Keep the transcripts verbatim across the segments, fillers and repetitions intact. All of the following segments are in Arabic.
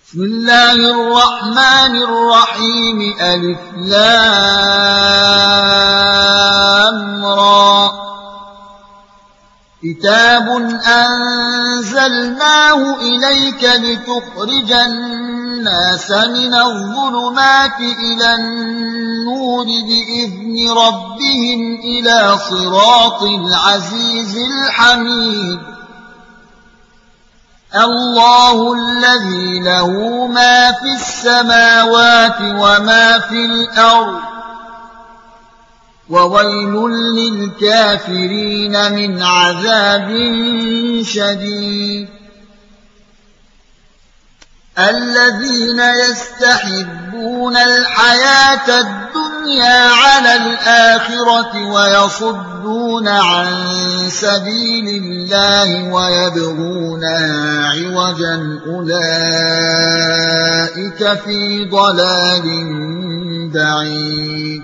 بسم الله الرحمن الرحيم ألف لام را كتاب أنزلناه إليك لتخرج الناس من الظلمات إلى النور بإذن ربهم إلى صراط العزيز الحميد الله الذي له ما في السماوات وما في الأرض وويل للكافرين من عذاب شديد الذين يستحبون الحياة الدنيا على الآخرة ويصدون عن سبيل الله ويبغونها عوجا أولئك في ضلال بعيد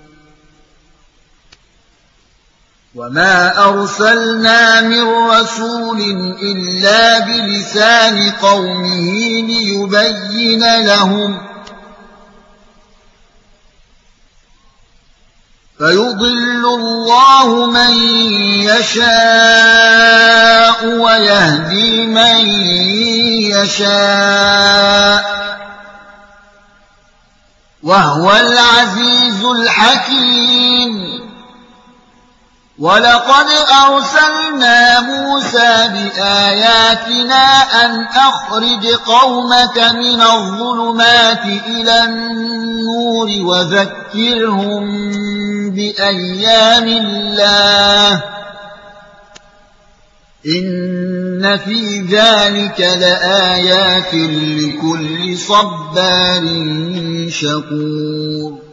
وما أرسلنا من رسول إلا بلسان قومه ليبين لهم فيضل الله من يشاء ويهدي من يشاء وهو العزيز الحكيم ولقد أرسلنا موسى بآياتنا أن أخرج قومك من الظلمات إلى النور وذكرهم بأيام الله إن في ذلك لآيات لكل صبار شكور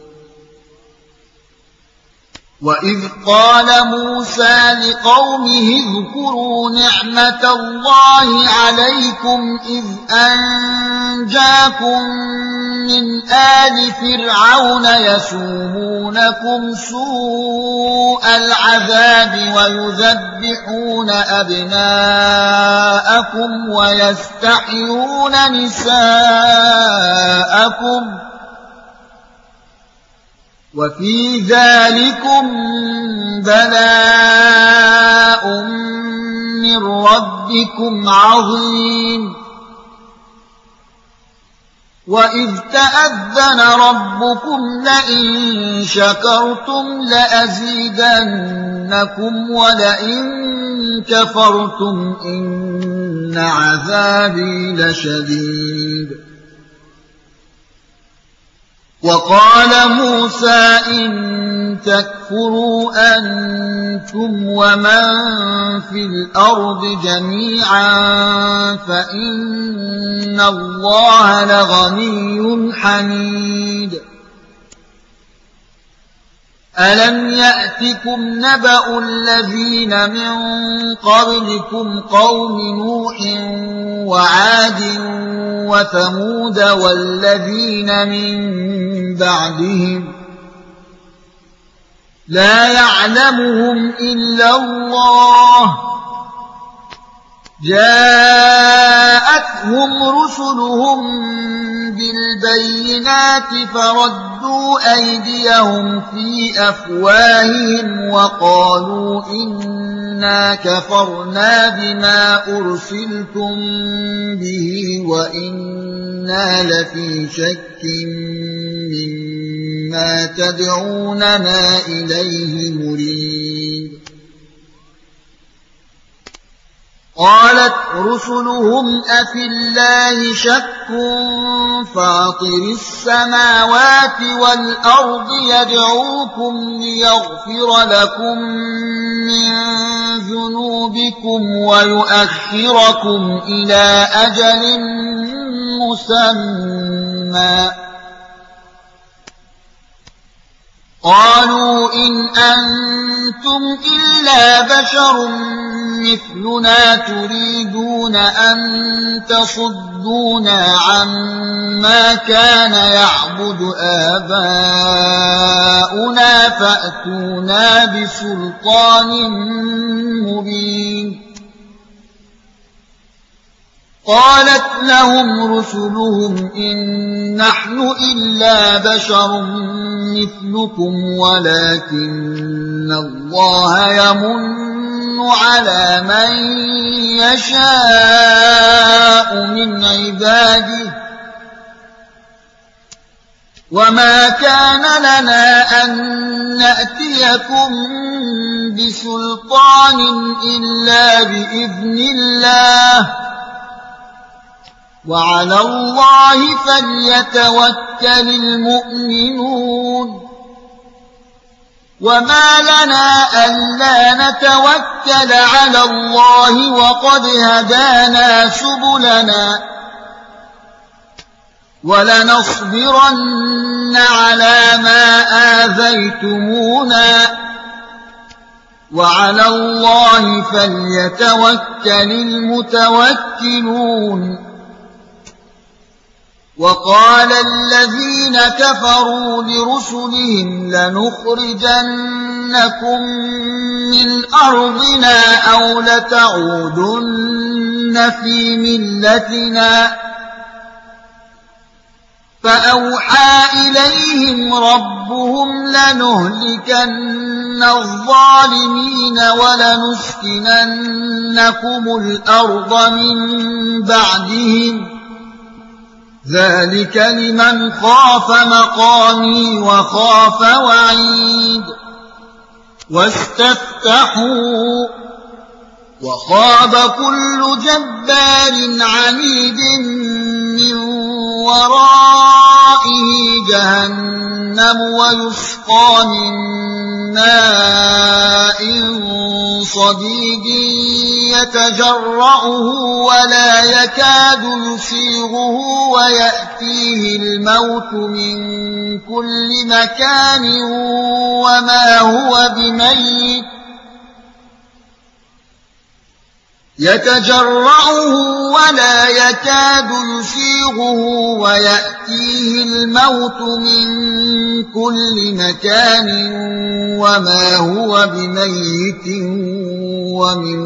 وإذ قال موسى لقومه اذكروا نعمة الله عليكم إذ أنجاكم من آل فرعون يسومونكم سوء العذاب ويذبحون أبناءكم ويستحيون نساءكم وفي ذلكم بلاء من ربكم عظيم وإذ تأذن ربكم لئن شكرتم لأزيدنكم ولئن كفرتم إن عذابي لشديد وقال موسى إن تكفروا أنتم ومن في الأرض جميعا فإن الله لغني حميد ألم يأتكم نبأ الذين من قبلكم قوم نوح وعاد وثمود والذين من بعدهم لا يعلمهم إلا الله جاءتهم رسلهم بالبينات فردوا أيديهم في أفواههم وقالوا إنا كفرنا بما أرسلتم به وإنا لفي شك مما تدعوننا إليه مريب قالت رسلهم أفي الله شك فاطر السماوات والأرض يدعوكم ليغفر لكم من ذنوبكم ويؤخركم إلى أجل مسمى قالوا إن أنتم إلا بشر مثلنا تريدون أن تصدونا عما كان يعبد آباؤنا فأتونا بسلطان مبين قالت لهم رسلهم إن نحن إلا بشر مثلكم ولكن الله يمن على من يشاء من عباده وما كان لنا أن نأتيكم بسلطان إلا بإذن الله وعلى الله فليتوكل المؤمنون وما لنا ألا نتوكل على الله وقد هدانا سبلنا ولنصبرن على ما آذيتمونا وعلى الله فليتوكل المتوكلون وقال الذين كفروا لرسلهم لنخرجنكم من أرضنا أو لتعودن في ملتنا فأوحى إليهم ربهم لنهلكن الظالمين ولنسكننكم الأرض من بعدهم ذلك لمن خاف مقامي وخاف وعيد واستفتحوا وخاب كل جبار عنيد من ورائه جهنم ويسقى من ماء صديد يتجرعه ولا يكاد يسيغه ويأتيه الموت من كل مكان وما هو بميت يتجرعه ولا يكاد يسيغه ويأتيه الموت من كل مكان وما هو بميت ومن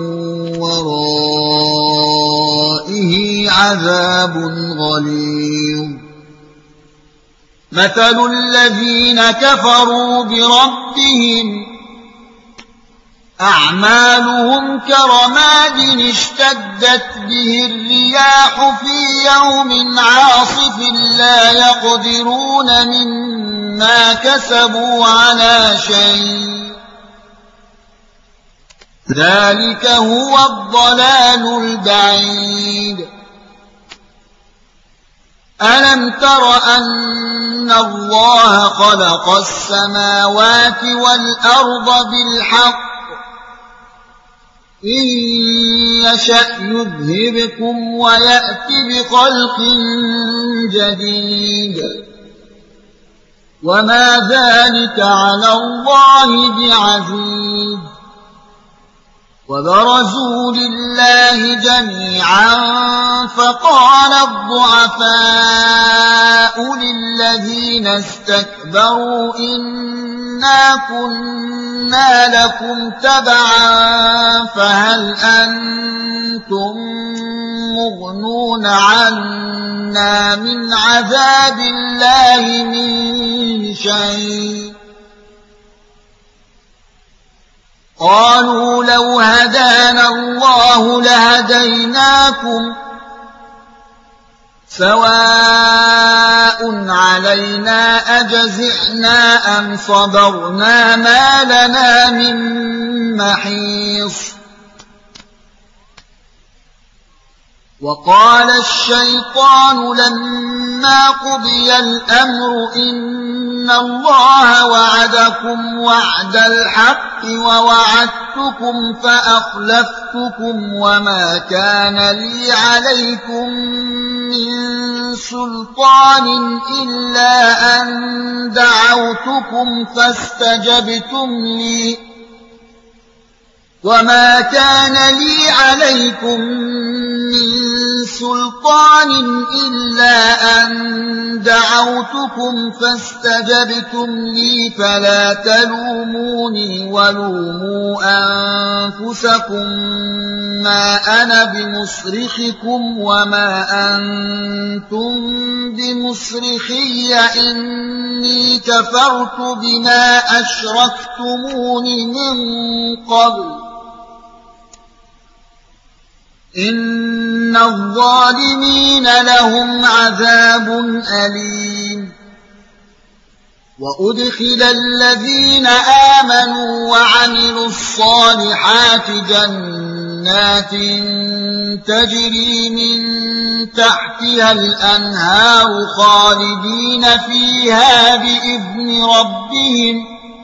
ورائه عذاب غليظ مثل الذين كفروا بربهم أعمالهم كرماد اشتدت به الرياح في يوم عاصف لا يقدرون مما كسبوا على شيء ذلك هو الضلال البعيد ألم تر أن الله خلق السماوات والأرض بالحق إن يشأ يذهبكم ويأت بخلق جديد وما ذلك على الله بعزيز وبرزوا لله جميعا فقال الضعفاء للذين استكبروا إنا كنا لكم تبعا فهل أنتم مغنون عنا من عذاب الله من شيء قالوا لو هدانا الله لهديناكم سواء علينا أجزعنا أم صبرنا ما لنا من محيص وقال الشيطان لما قضي الأمر إن الله وعدكم وعد الحق ووعدتكم فأخلفتكم وما كان لي عليكم من سلطان إلا أن دعوتكم فاستجبتم لي وما كان لي عليكم من سلطان إلا أن دعوتكم فاستجبتم لي فلا تلوموني ولوموا أنفسكم ما أنا بمصرخكم وما أنتم بمصرخي إني كفرت بما أشركتمون من قبل إن الظالمين لهم عذاب أليم وأدخل الذين آمنوا وعملوا الصالحات جنات تجري من تحتها الأنهار خالدين فيها بإذن ربهم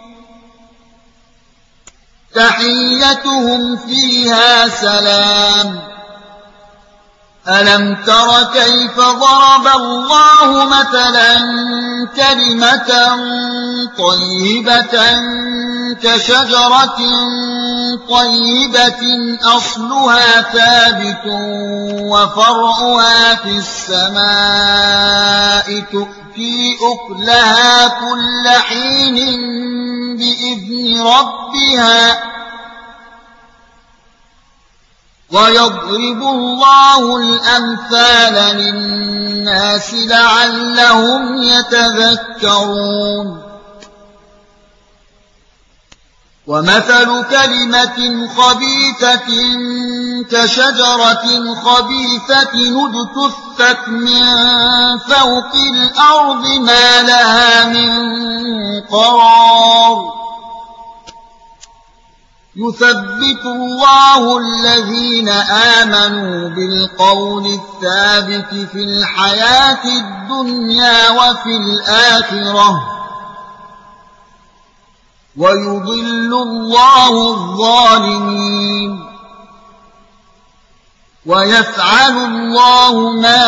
تحيتهم فيها سلام ألم تر كيف ضرب الله مثلا كلمة طيبة كشجرة طيبة أصلها ثابت وفرعها في السماء تؤتي أكلها كل حين بإذن ربها ويضرب الله الأمثال للناس لعلهم يتذكرون ومثل كلمة خبيثة كشجرة خبيثة اجتثت من فوق الأرض ما لها من قرار يثبت الله الذين آمنوا بالقول الثابت في الحياة الدنيا وفي الآخرة ويضل الله الظالمين ويفعل الله ما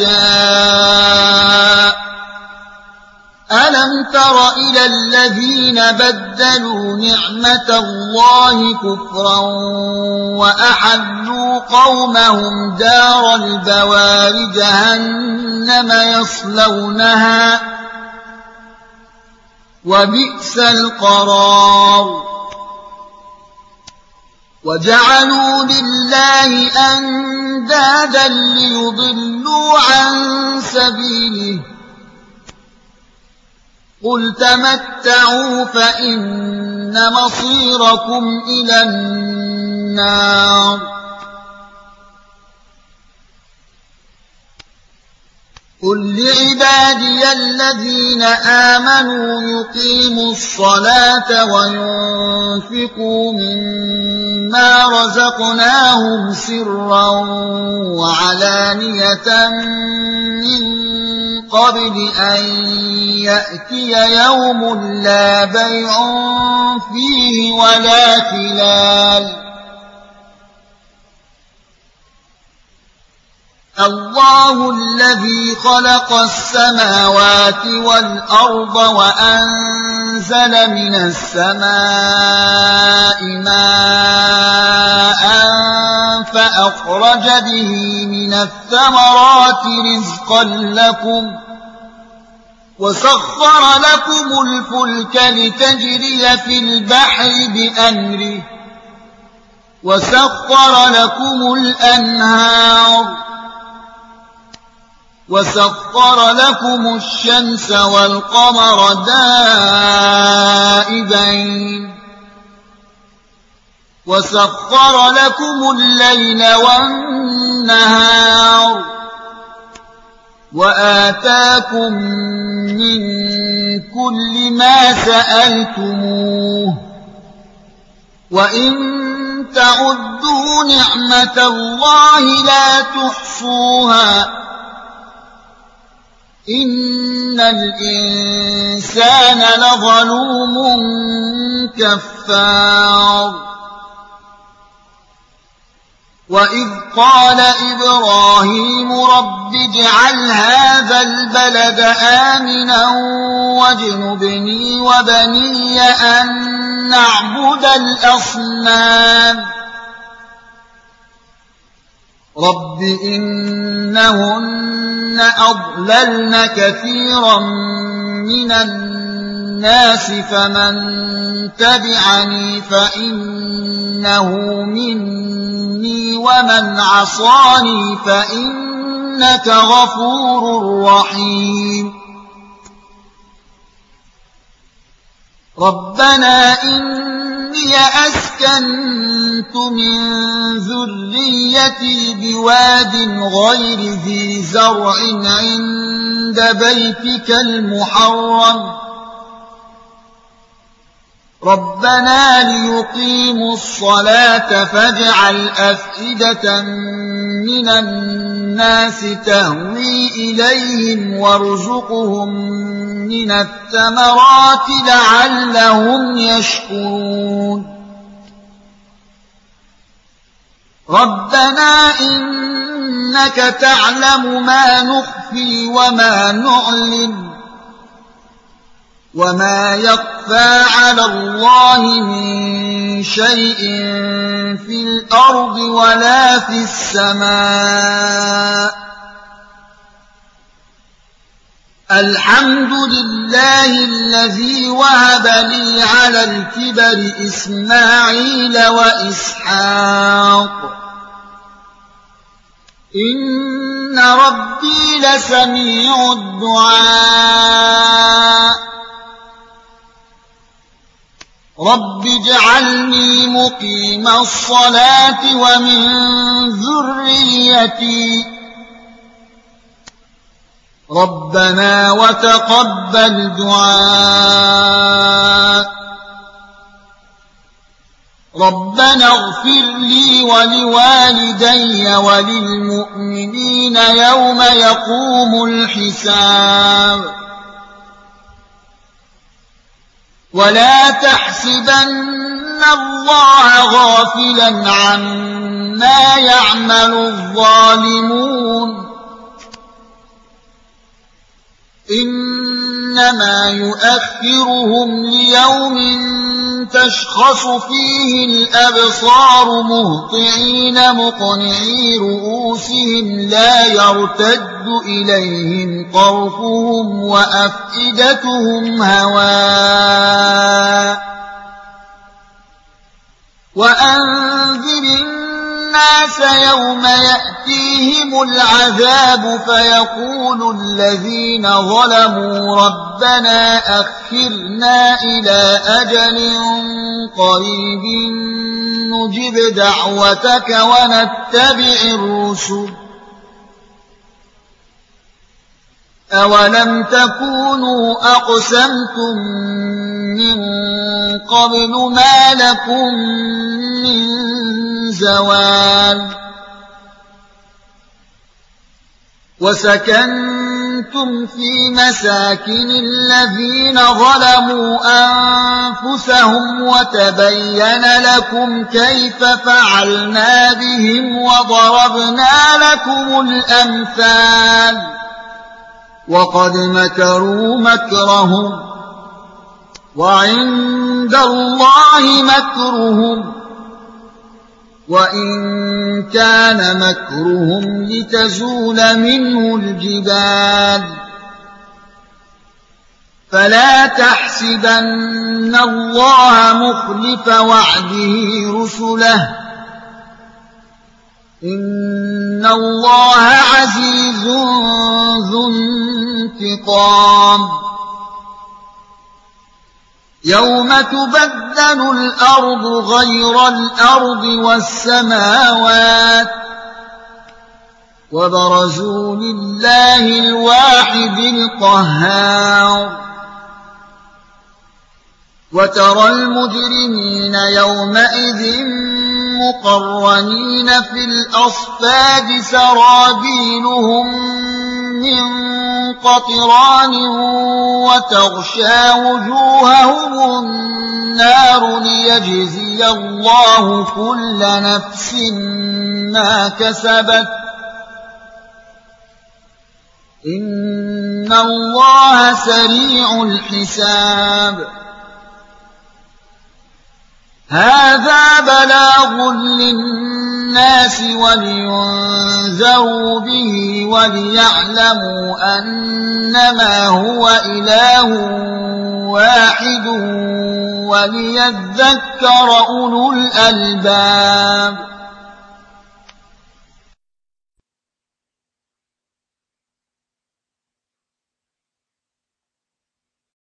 يشاء ألم تر إلى الذين بدلوا نعمة الله كفرا وأحلوا قومهم دار البوار جهنم يصلونها وبئس القرار وجعلوا لله أندادا ليضلوا عن سبيله قل تمتعوا فإن مصيركم إلى النار قل لعبادي الذين آمنوا يقيموا الصلاة وينفقوا مما رزقناهم سرا وعلانية من قبل أن يأتي يوم لا بيع فيه ولا خلال الله الذي خلق السماوات والأرض وأنزل من السماء ماء فأخرج به من الثمرات رزقا لكم وسخر لكم الفلك لتجري في البحر بأمره وسخر لكم الأنهار وسخر لكم الشمس والقمر دائبين وسخر لكم الليل والنهار وآتاكم من كل ما سألتموه وإن تعدوا نعمة الله لا تحصوها إن الإنسان لظلوم كفار وإذ قال إبراهيم رب اجعل هذا البلد آمنا واجنبني وبني أن نعبد الأصنام رب إنهن أضللن كثيرا من الناس فمن تبعني فإنه مني ومن عصاني فإنك غفور رحيم ربنا إني أسكنت من ذريتي بواد غير ذي زرع عند بيتك المحرم ربنا ليقيموا الصلاة فاجعل أفئدة من الناس تهوي إليهم وارزقهم من الثمرات لعلهم يشكرون ربنا إنك تعلم ما نخفي وما نعلن وما يخفى على الله من شيء في الأرض ولا في السماء الحمد لله الذي وهب لي على الكبر إسماعيل وإسحاق إن ربي لسميع الدعاء رب اجعلني مقيم الصلاة ومن ذريتي ربنا وتقبل دعاء ربنا اغفر لي ولوالدي وللمؤمنين يوم يقوم الحساب ولا تحسبن الله غافلا عما يعمل الظالمون إنما يؤخرهم ليوم تشخص فيه الأبصار مهطعين مقنعي رؤوسهم لا يرتد إليهم طرفهم وأفئدتهم هواء وأنذر الناس يوم يأتيهم العذاب فيقول الذين ظلموا ربنا أخرنا إلى أجل قريب نجب دعوتك ونتبع الرسل أولم تكونوا أقسمتم من قبل ما لكم من زوال وسكنتم في مساكن الذين ظلموا أنفسهم وتبين لكم كيف فعلنا بهم وضربنا لكم الأمثال وقد مكروا مكرهم وعند الله مكرهم وإن كان مكرهم لتزول منه الجبال فلا تحسبن الله مخلف وعده رسله إن الله عزيز ذو انتقام يوم تبدل الأرض غير الأرض والسماوات وبرزوا لله الواحد القهار وترى المجرمين يومئذ مقرنين في الأصفاد سرابيلهم من قطران وتغشى وجوههم النار ليجزي الله كل نفس ما كسبت إن الله سريع الحساب هذا بلاغ للناس ولينذروا به وليعلموا أنما هو إله واحد وليذكر أولو الألباب.